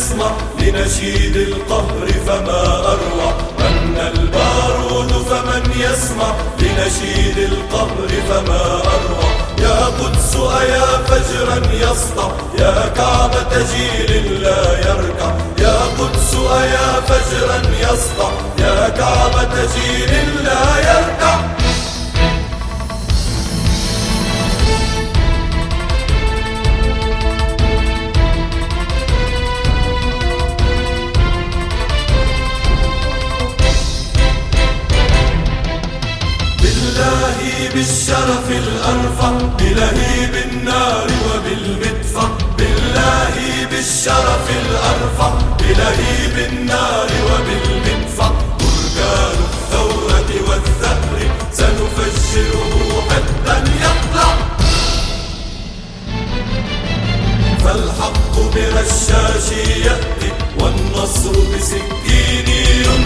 يسمع لنشيد القهر فما أروع. أن البارود فمن يسمع لنشيد القهر فما أروع. يا قدس أيا فجرا يسطع، يا كعبة جيل لا يركع. يا قدس أيا فجرا يسطع، يا كعبة جيل لا يركع. بالشرف الأرفع بلهيب النار وبالمدفع. بالله بالشرف الأرفع بلهيب النار وبالمدفع. بركان الثورة والثأر سنفجره حتى يطلع. فالحق برشاش يأتي والنصر بسكين